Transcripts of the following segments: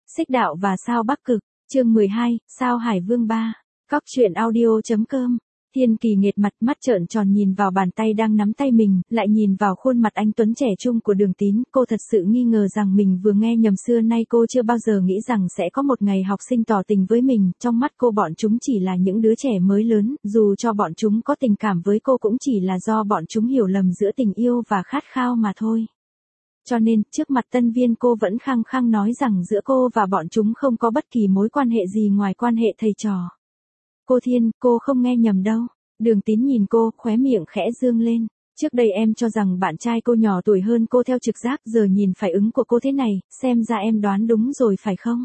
Xích đạo và sao Bắc Cực, chương 12, sao Hải Vương 3, Cóc truyện audio.com. Thiên Kỳ nghệt mặt, mắt trợn tròn nhìn vào bàn tay đang nắm tay mình, lại nhìn vào khuôn mặt anh tuấn trẻ trung của Đường Tín, cô thật sự nghi ngờ rằng mình vừa nghe nhầm. Xưa nay cô chưa bao giờ nghĩ rằng sẽ có một ngày học sinh tỏ tình với mình, trong mắt cô bọn chúng chỉ là những đứa trẻ mới lớn, dù cho bọn chúng có tình cảm với cô cũng chỉ là do bọn chúng hiểu lầm giữa tình yêu và khát khao mà thôi. Cho nên, trước mặt Tân Viên cô vẫn khăng khăng nói rằng giữa cô và bọn chúng không có bất kỳ mối quan hệ gì ngoài quan hệ thầy trò. Cô Thiên, cô không nghe nhầm đâu. Đường Tín nhìn cô, khóe miệng khẽ dương lên. Trước đây em cho rằng bạn trai cô nhỏ tuổi hơn cô theo trực giác, giờ nhìn phản ứng của cô thế này, xem ra em đoán đúng rồi phải không?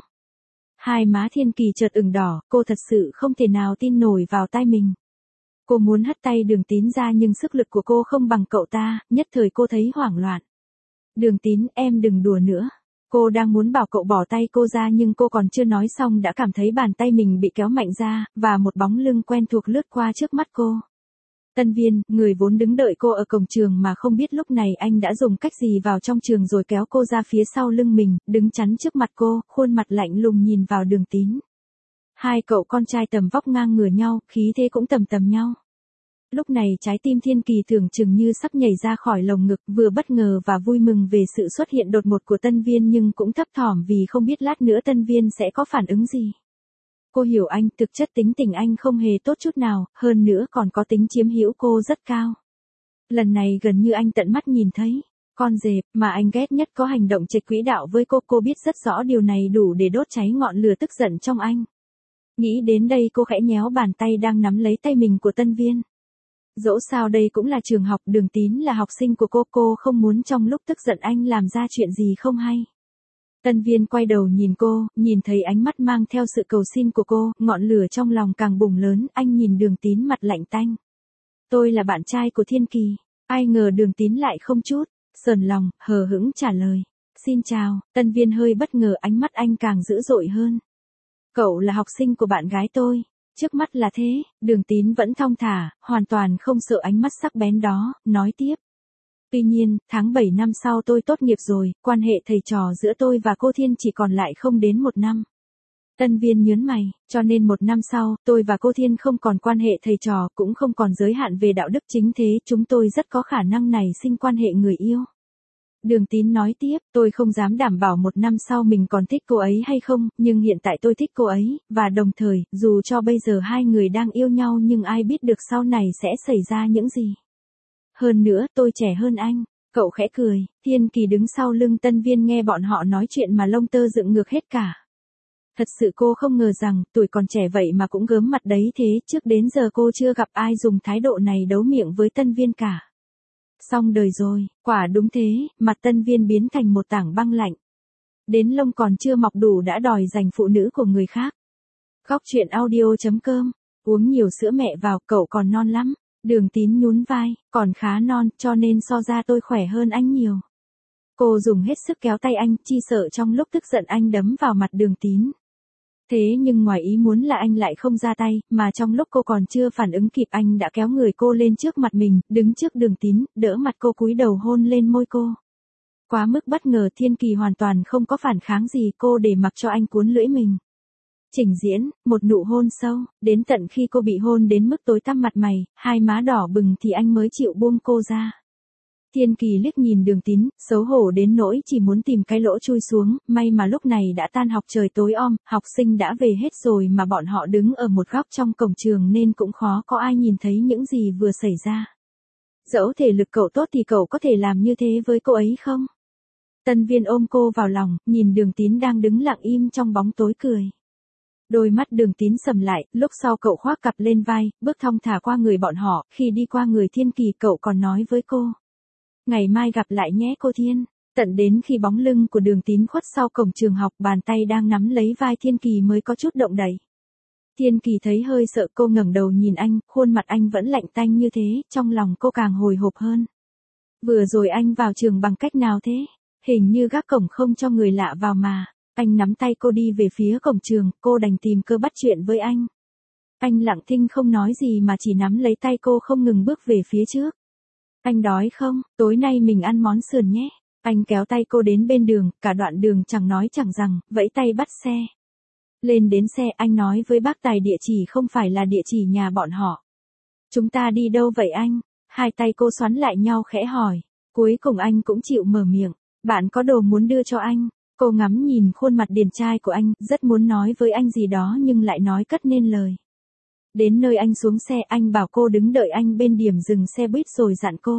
Hai má Thiên Kỳ chợt ửng đỏ, cô thật sự không thể nào tin nổi vào tai mình. Cô muốn hất tay Đường Tín ra nhưng sức lực của cô không bằng cậu ta, nhất thời cô thấy hoảng loạn. Đường Tín, em đừng đùa nữa. Cô đang muốn bảo cậu bỏ tay cô ra nhưng cô còn chưa nói xong đã cảm thấy bàn tay mình bị kéo mạnh ra, và một bóng lưng quen thuộc lướt qua trước mắt cô. Tân Viên, người vốn đứng đợi cô ở cổng trường mà không biết lúc này anh đã dùng cách gì vào trong trường rồi kéo cô ra phía sau lưng mình, đứng chắn trước mặt cô, khuôn mặt lạnh lùng nhìn vào Đường Tín. Hai cậu con trai tầm vóc ngang ngửa nhau, khí thế cũng tầm tầm nhau. Lúc này trái tim Thiên Kỳ tưởng chừng như sắp nhảy ra khỏi lồng ngực, vừa bất ngờ và vui mừng về sự xuất hiện đột ngột của Tân Viên nhưng cũng thấp thỏm vì không biết lát nữa Tân Viên sẽ có phản ứng gì. Cô hiểu anh, thực chất tính tình anh không hề tốt chút nào, hơn nữa còn có tính chiếm hữu cô rất cao. Lần này gần như anh tận mắt nhìn thấy, con dẹp mà anh ghét nhất có hành động chệch quỹ đạo với cô biết rất rõ điều này đủ để đốt cháy ngọn lửa tức giận trong anh. Nghĩ đến đây cô khẽ nhéo bàn tay đang nắm lấy tay mình của Tân Viên. Dẫu sao đây cũng là trường học, Đường Tín là học sinh của cô không muốn trong lúc tức giận anh làm ra chuyện gì không hay. Tân Viên quay đầu nhìn cô, nhìn thấy ánh mắt mang theo sự cầu xin của cô, ngọn lửa trong lòng càng bùng lớn, anh nhìn Đường Tín mặt lạnh tanh. Tôi là bạn trai của Thiên Kỳ. Ai ngờ Đường Tín lại không chút sờn lòng, hờ hững trả lời. Xin chào. Tân Viên hơi bất ngờ, ánh mắt anh càng dữ dội hơn. Cậu là học sinh của bạn gái tôi. Trước mắt là thế, Đường Tín vẫn thong thả, hoàn toàn không sợ ánh mắt sắc bén đó, nói tiếp. Tuy nhiên, tháng 7 năm sau tôi tốt nghiệp rồi, quan hệ thầy trò giữa tôi và cô Thiên chỉ còn lại không đến 1 năm. Tân Viên nhớn mày, cho nên 1 năm sau, tôi và cô Thiên không còn quan hệ thầy trò, cũng không còn giới hạn về đạo đức chính thế, chúng tôi rất có khả năng nảy sinh quan hệ người yêu. Đường Tín nói tiếp, tôi không dám đảm bảo 1 năm sau mình còn thích cô ấy hay không, nhưng hiện tại tôi thích cô ấy, và đồng thời, dù cho bây giờ hai người đang yêu nhau nhưng ai biết được sau này sẽ xảy ra những gì. Hơn nữa, tôi trẻ hơn anh. Cậu khẽ cười. Thiên Kỳ đứng sau lưng Tân Viên nghe bọn họ nói chuyện mà lông tơ dựng ngược hết cả. Thật sự cô không ngờ rằng, tuổi còn trẻ vậy mà cũng gớm mặt đấy thế, trước đến giờ cô chưa gặp ai dùng thái độ này đấu miệng với Tân Viên cả. Xong đời rồi, quả đúng thế, mặt Tân Viên biến thành một tảng băng lạnh. Đến lông còn chưa mọc đủ đã đòi giành phụ nữ của người khác. Cóc truyện audio.com. Uống nhiều sữa mẹ vào, cậu còn non lắm. Đường Tín nhún vai, còn khá non, cho nên so ra tôi khỏe hơn anh nhiều. Cô dùng hết sức kéo tay anh, chi sợ trong lúc tức giận anh đấm vào mặt Đường Tín. Thế nhưng ngoài ý muốn là anh lại không ra tay, mà trong lúc cô còn chưa phản ứng kịp anh đã kéo người cô lên trước mặt mình, đứng trước Đường Tín, đỡ mặt cô cúi đầu hôn lên môi cô. Quá mức bất ngờ, Thiên Kỳ hoàn toàn không có phản kháng gì, cô để mặc cho anh cuốn lưỡi mình. Trình diễn, một nụ hôn sâu, đến tận khi cô bị hôn đến mức tối tăm mặt mày, hai má đỏ bừng thì anh mới chịu buông cô ra. Thiên Kỳ liếc nhìn Đường Tín, xấu hổ đến nỗi chỉ muốn tìm cái lỗ chui xuống, may mà lúc này đã tan học trời tối om, học sinh đã về hết rồi mà bọn họ đứng ở một góc trong cổng trường nên cũng khó có ai nhìn thấy những gì vừa xảy ra. Dẫu thể lực cậu tốt thì cậu có thể làm như thế với cô ấy không? Tân Viên ôm cô vào lòng, nhìn Đường Tín đang đứng lặng im trong bóng tối cười. Đôi mắt Đường Tín sầm lại, lúc sau cậu khoác cặp lên vai, bước thong thả qua người bọn họ, khi đi qua người Thiên Kỳ cậu còn nói với cô. Ngày mai gặp lại nhé cô Thiên. Tận đến khi bóng lưng của Đường Tín khuất sau cổng trường học, bàn tay đang nắm lấy vai Thiên Kỳ mới có chút động đậy. Thiên Kỳ thấy hơi sợ, cô ngẩng đầu nhìn anh, khuôn mặt anh vẫn lạnh tanh như thế, trong lòng cô càng hồi hộp hơn. Vừa rồi anh vào trường bằng cách nào thế? Hình như gác cổng không cho người lạ vào mà. Anh nắm tay cô đi về phía cổng trường, cô đành tìm cơ bắt chuyện với anh. Anh lặng thinh không nói gì mà chỉ nắm lấy tay cô không ngừng bước về phía trước. Anh đói không? Tối nay mình ăn món sườn nhé. Anh kéo tay cô đến bên đường, cả đoạn đường chẳng nói chẳng rằng, vẫy tay bắt xe. Lên đến xe anh nói với bác tài địa chỉ không phải là địa chỉ nhà bọn họ. Chúng ta đi đâu vậy anh? Hai tay cô xoắn lại nhau khẽ hỏi. Cuối cùng anh cũng chịu mở miệng. Bạn có đồ muốn đưa cho anh. Cô ngắm nhìn khuôn mặt điển trai của anh, rất muốn nói với anh gì đó nhưng lại nói cất nên lời. Đến nơi anh xuống xe anh bảo cô đứng đợi anh bên điểm dừng xe buýt rồi dặn cô.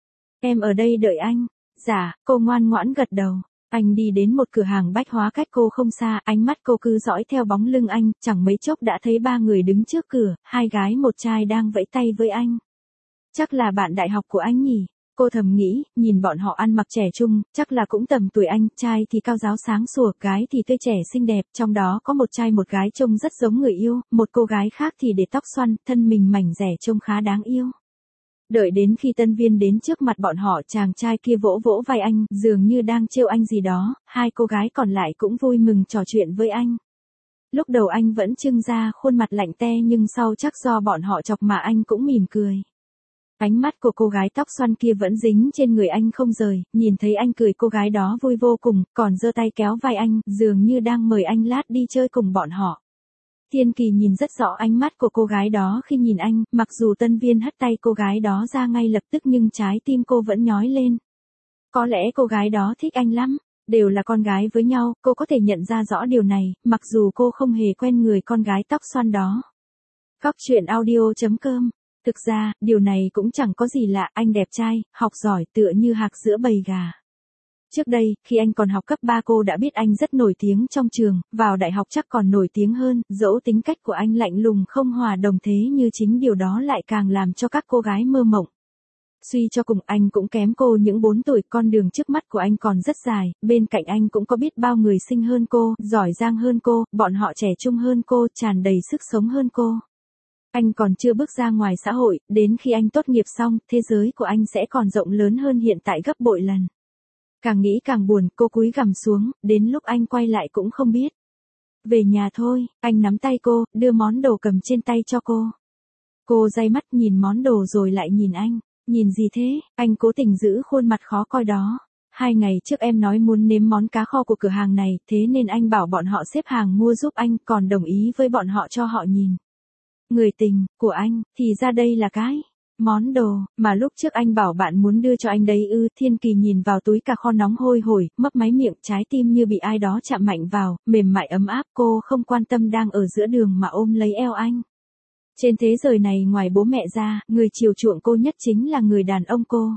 Em ở đây đợi anh. Dạ, cô ngoan ngoãn gật đầu. Anh đi đến một cửa hàng bách hóa cách cô không xa, ánh mắt cô cứ dõi theo bóng lưng anh, chẳng mấy chốc đã thấy ba người đứng trước cửa, hai gái một trai đang vẫy tay với anh. Chắc là bạn đại học của anh nhỉ? Cô thầm nghĩ, nhìn bọn họ ăn mặc trẻ trung, chắc là cũng tầm tuổi anh, trai thì cao ráo sáng sủa, gái thì tươi trẻ xinh đẹp, trong đó có một trai một gái trông rất giống người yêu, một cô gái khác thì để tóc xoăn, thân mình mảnh rẻ trông khá đáng yêu. Đợi đến khi tân viên đến trước mặt bọn họ, chàng trai kia vỗ vỗ vai anh, dường như đang trêu anh gì đó, hai cô gái còn lại cũng vui mừng trò chuyện với anh. Lúc đầu anh vẫn trưng ra khuôn mặt lạnh te nhưng sau chắc do bọn họ chọc mà anh cũng mỉm cười. Ánh mắt của cô gái tóc xoăn kia vẫn dính trên người anh không rời, nhìn thấy anh cười cô gái đó vui vô cùng, còn giơ tay kéo vai anh, dường như đang mời anh lát đi chơi cùng bọn họ. Thiên Kỳ nhìn rất rõ ánh mắt của cô gái đó khi nhìn anh, mặc dù tân viên hất tay cô gái đó ra ngay lập tức nhưng trái tim cô vẫn nhói lên. Có lẽ cô gái đó thích anh lắm, đều là con gái với nhau, cô có thể nhận ra rõ điều này, mặc dù cô không hề quen người con gái tóc xoăn đó. Cóc truyện audio.com. Thực ra, điều này cũng chẳng có gì lạ, anh đẹp trai, học giỏi tựa như hạc giữa bầy gà. Trước đây, khi anh còn học cấp 3 cô đã biết anh rất nổi tiếng trong trường, vào đại học chắc còn nổi tiếng hơn, dẫu tính cách của anh lạnh lùng không hòa đồng thế như chính điều đó lại càng làm cho các cô gái mơ mộng. Suy cho cùng anh cũng kém cô những 4 tuổi, con đường trước mắt của anh còn rất dài, bên cạnh anh cũng có biết bao người xinh hơn cô, giỏi giang hơn cô, bọn họ trẻ trung hơn cô, tràn đầy sức sống hơn cô. Anh còn chưa bước ra ngoài xã hội, đến khi anh tốt nghiệp xong, thế giới của anh sẽ còn rộng lớn hơn hiện tại gấp bội lần. Càng nghĩ càng buồn, cô cúi gằm xuống, đến lúc anh quay lại cũng không biết. Về nhà thôi, anh nắm tay cô, đưa món đồ cầm trên tay cho cô. Cô day mắt nhìn món đồ rồi lại nhìn anh. Nhìn gì thế? Anh cố tình giữ khuôn mặt khó coi đó. 2 ngày trước em nói muốn nếm món cá kho của cửa hàng này, thế nên anh bảo bọn họ xếp hàng mua giúp anh, còn đồng ý với bọn họ cho họ nhìn. Người tình của anh, thì ra đây là cái món đồ mà lúc trước anh bảo bạn muốn đưa cho anh đấy ư. Thiên Kỳ nhìn vào túi cá kho nóng hôi hổi, mấp máy miệng, trái tim như bị ai đó chạm mạnh vào, mềm mại ấm áp. Cô không quan tâm đang ở giữa đường mà ôm lấy eo anh. Trên thế giới này ngoài bố mẹ ra, người chiều chuộng cô nhất chính là người đàn ông cô.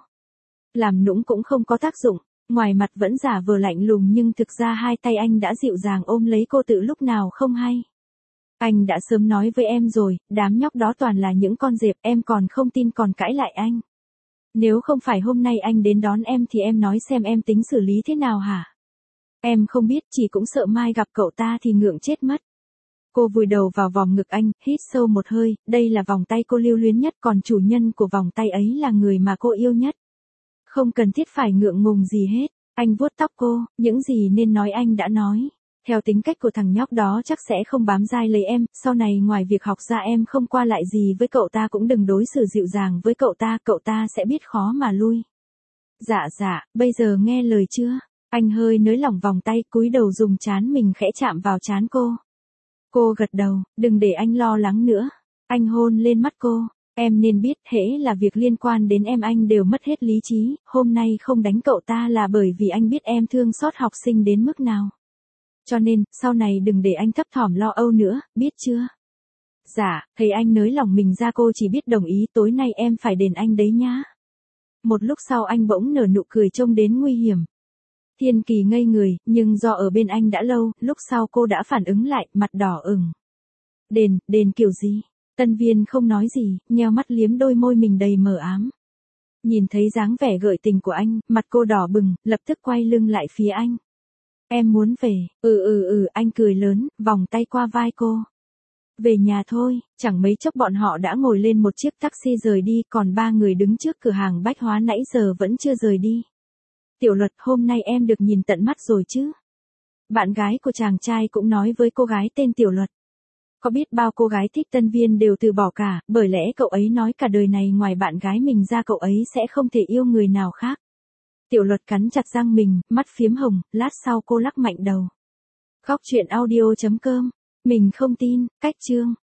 Làm nũng cũng không có tác dụng, ngoài mặt vẫn giả vờ lạnh lùng nhưng thực ra hai tay anh đã dịu dàng ôm lấy cô từ lúc nào không hay. Anh đã sớm nói với em rồi, đám nhóc đó toàn là những con dẹp, em còn không tin còn cãi lại anh. Nếu không phải hôm nay anh đến đón em thì em nói xem em tính xử lý thế nào hả? Em không biết, chỉ cũng sợ mai gặp cậu ta thì ngượng chết mất. Cô vùi đầu vào vòng ngực anh, hít sâu một hơi, đây là vòng tay cô lưu luyến nhất, còn chủ nhân của vòng tay ấy là người mà cô yêu nhất. Không cần thiết phải ngượng ngùng gì hết. Anh vuốt tóc cô, những gì nên nói anh đã nói. Theo tính cách của thằng nhóc đó chắc sẽ không bám dai lấy em, sau này ngoài việc học ra em không qua lại gì với cậu ta cũng đừng đối xử dịu dàng với cậu ta sẽ biết khó mà lui. Dạ, bây giờ nghe lời chưa? Anh hơi nới lỏng vòng tay, cúi đầu dùng trán mình khẽ chạm vào trán cô. Cô gật đầu, đừng để anh lo lắng nữa. Anh hôn lên mắt cô. Em nên biết, hễ là việc liên quan đến em anh đều mất hết lý trí, hôm nay không đánh cậu ta là bởi vì anh biết em thương xót học sinh đến mức nào. Cho nên, sau này đừng để anh thấp thỏm lo âu nữa, biết chưa? Dạ, thấy anh nới lòng mình ra cô chỉ biết đồng ý, tối nay em phải đền anh đấy nhá. Một lúc sau anh bỗng nở nụ cười trông đến nguy hiểm. Thiên Kỳ ngây người, nhưng do ở bên anh đã lâu, lúc sau cô đã phản ứng lại, mặt đỏ ửng. Đền kiểu gì? Tân Viên không nói gì, nheo mắt liếm đôi môi mình đầy mờ ám. Nhìn thấy dáng vẻ gợi tình của anh, mặt cô đỏ bừng, lập tức quay lưng lại phía anh. Em muốn về, anh cười lớn, vòng tay qua vai cô. Về nhà thôi, chẳng mấy chốc bọn họ đã ngồi lên một chiếc taxi rời đi, còn 3 người đứng trước cửa hàng bách hóa nãy giờ vẫn chưa rời đi. Tiểu Luật, hôm nay em được nhìn tận mắt rồi chứ? Bạn gái của chàng trai cũng nói với cô gái tên Tiểu Luật. Có biết bao cô gái thích Tân Viên đều từ bỏ cả, bởi lẽ cậu ấy nói cả đời này ngoài bạn gái mình ra cậu ấy sẽ không thể yêu người nào khác. Tiểu Luật cắn chặt răng mình, mắt phiếm hồng, lát sau cô lắc mạnh đầu. Góc chuyện audio.com. Mình không tin, cách chương.